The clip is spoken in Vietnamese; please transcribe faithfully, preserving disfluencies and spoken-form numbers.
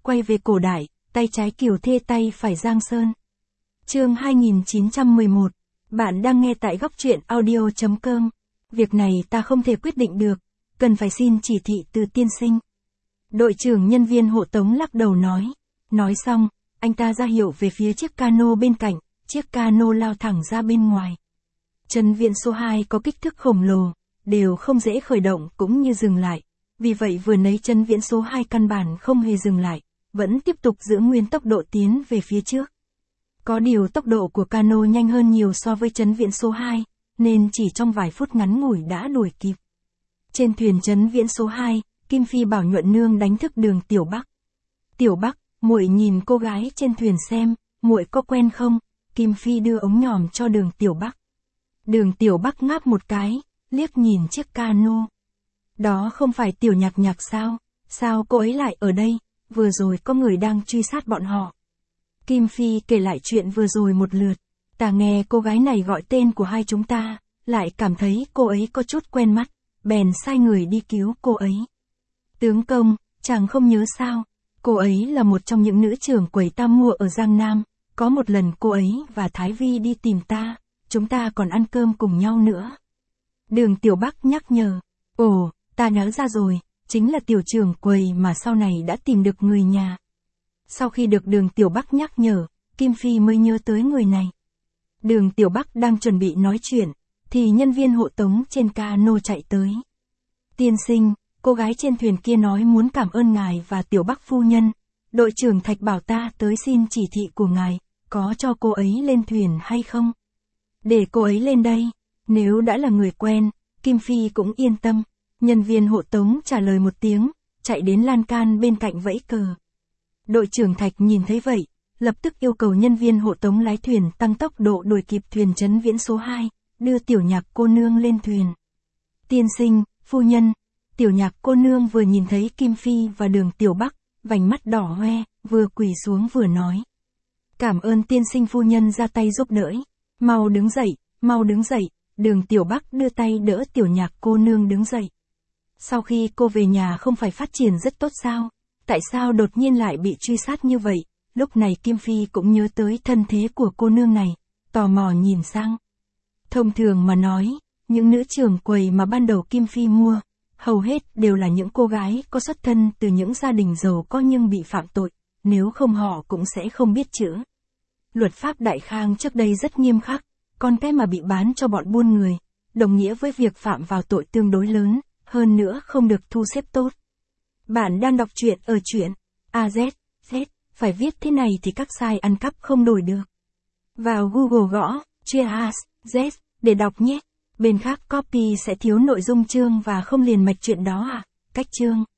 quay về cổ đại, tay trái Kiều Thê tay phải Giang Sơn. Chương hai nghìn chín trăm mười một. Bạn đang nghe tại góc truyện audio chấm com. Việc này ta không thể quyết định được, cần phải xin chỉ thị từ tiên sinh. Đội trưởng nhân viên hộ tống lắc đầu nói. Nói xong, anh ta ra hiệu về phía chiếc cano bên cạnh, chiếc cano lao thẳng ra bên ngoài. Trấn Viễn số hai có kích thước khổng lồ, đều không dễ khởi động cũng như dừng lại. Vì vậy vừa nãy Trấn Viễn số hai căn bản không hề dừng lại, vẫn tiếp tục giữ nguyên tốc độ tiến về phía trước. Có điều tốc độ của cano nhanh hơn nhiều so với Trấn Viễn số hai, nên chỉ trong vài phút ngắn ngủi đã đuổi kịp. Trên thuyền Trấn Viễn số hai, Kim Phi bảo Nhuận Nương đánh thức Đường Tiểu Bắc. Tiểu Bắc, muội nhìn cô gái trên thuyền xem, muội có quen không? Kim Phi đưa ống nhòm cho Đường Tiểu Bắc. Đường Tiểu Bắc ngáp một cái, liếc nhìn chiếc cano. Đó không phải Tiểu Nhạc Nhạc sao? Sao cô ấy lại ở đây? Vừa rồi có người đang truy sát bọn họ. Kim Phi kể lại chuyện vừa rồi một lượt. Ta nghe cô gái này gọi tên của hai chúng ta, lại cảm thấy cô ấy có chút quen mắt, bèn sai người đi cứu cô ấy. Tướng công, chàng không nhớ sao? Cô ấy là một trong những nữ trưởng quầy ta mua ở Giang Nam. Có một lần cô ấy và Thái Vi đi tìm ta, chúng ta còn ăn cơm cùng nhau nữa. Đường Tiểu Bắc nhắc nhở. Ồ, ta nhớ ra rồi, chính là tiểu trưởng quầy mà sau này đã tìm được người nhà. Sau khi được Đường Tiểu Bắc nhắc nhở, Kim Phi mới nhớ tới người này. Đường Tiểu Bắc đang chuẩn bị nói chuyện, thì nhân viên hộ tống trên cano chạy tới. Tiên sinh, cô gái trên thuyền kia nói muốn cảm ơn ngài và Tiểu Bắc phu nhân. Đội trưởng Thạch bảo ta tới xin chỉ thị của ngài, có cho cô ấy lên thuyền hay không? Để cô ấy lên đây, nếu đã là người quen, Kim Phi cũng yên tâm. Nhân viên hộ tống trả lời một tiếng, chạy đến lan can bên cạnh vẫy cờ. Đội trưởng Thạch nhìn thấy vậy, lập tức yêu cầu nhân viên hộ tống lái thuyền tăng tốc độ đuổi kịp thuyền Trấn Viễn số hai, đưa Tiểu Nhạc cô nương lên thuyền. Tiên sinh, phu nhân, Tiểu Nhạc cô nương vừa nhìn thấy Kim Phi và Đường Tiểu Bắc, vành mắt đỏ hoe, vừa quỳ xuống vừa nói. Cảm ơn tiên sinh phu nhân ra tay giúp đỡ. Mau đứng dậy, mau đứng dậy. Đường Tiểu Bắc đưa tay đỡ Tiểu Nhạc cô nương đứng dậy. Sau khi cô về nhà không phải phát triển rất tốt sao? Tại sao đột nhiên lại bị truy sát như vậy? Lúc này Kim Phi cũng nhớ tới thân thế của cô nương này, tò mò nhìn sang. Thông thường mà nói, những nữ trưởng quầy mà ban đầu Kim Phi mua, hầu hết đều là những cô gái có xuất thân từ những gia đình giàu có nhưng bị phạm tội, nếu không họ cũng sẽ không biết chữ. Luật pháp Đại Khang trước đây rất nghiêm khắc, con cái mà bị bán cho bọn buôn người, đồng nghĩa với việc phạm vào tội tương đối lớn, hơn nữa không được thu xếp tốt. Bạn đang đọc truyện ở truyện a zét, Z, phải viết thế này thì các site ăn cắp không đổi được. Vào Google gõ, truyện a zét, để đọc nhé. Bên khác copy sẽ thiếu nội dung chương và không liền mạch chuyện đó à, cách chương.